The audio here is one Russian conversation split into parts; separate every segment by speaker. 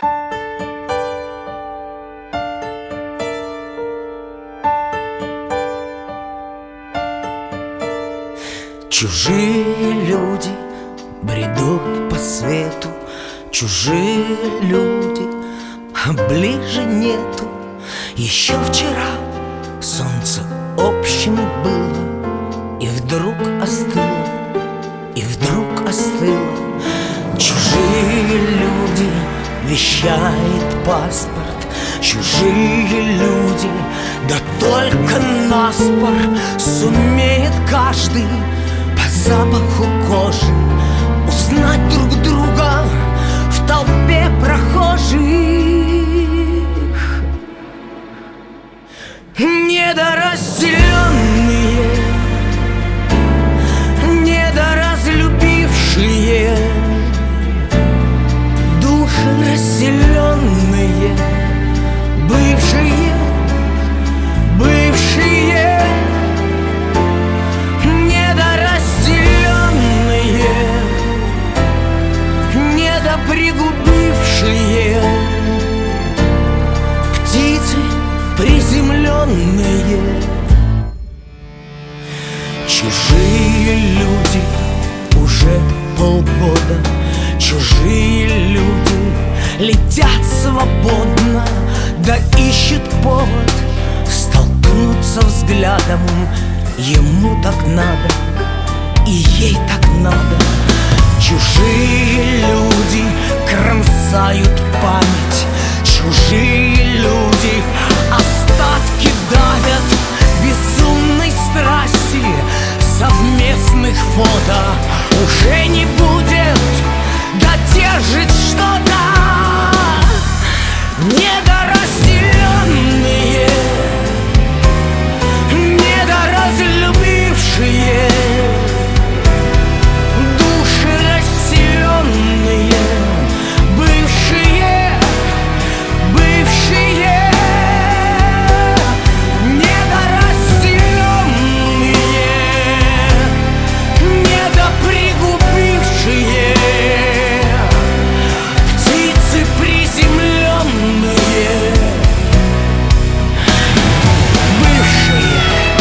Speaker 1: Чужие люди бредут по свету, чужие люди, а ближе нету. Еще вчера солнце общим было, и вдруг остыло, и вдруг остыло. Чужие люди, вещает паспорт, чужие люди, да только наспор сумеет каждый по запаху кожи узнать друг друга в толпе прохожих. Недоразделенные, недоразлюбившие, души разделенные, бывшие, бывшие, недоразделенные, недопригубившие, птицы приземленные. Чужие люди уже полгода, чужие люди летят свободно, да ищут повод столкнуться взглядом. Ему так надо, и ей так надо. Чужие люди кромсают память, чужие люди остатки давят безумной страсти. Совместных фото уже не будет, да держит что-то. Недоразделенные, недоразлюбившие, души расселенные, бывшие, бывшие, недоразделенные, недопригубившие, птицы приземленные, бывшие.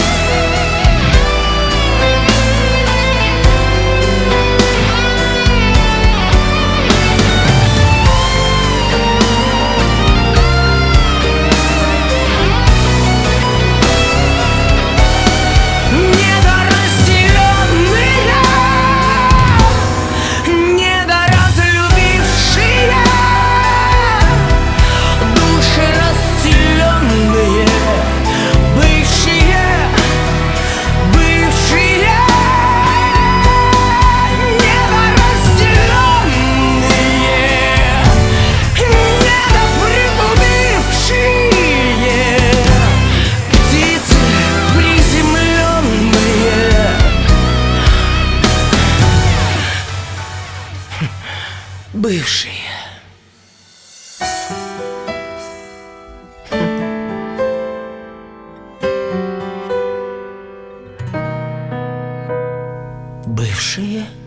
Speaker 1: Бывшие. Бывшие.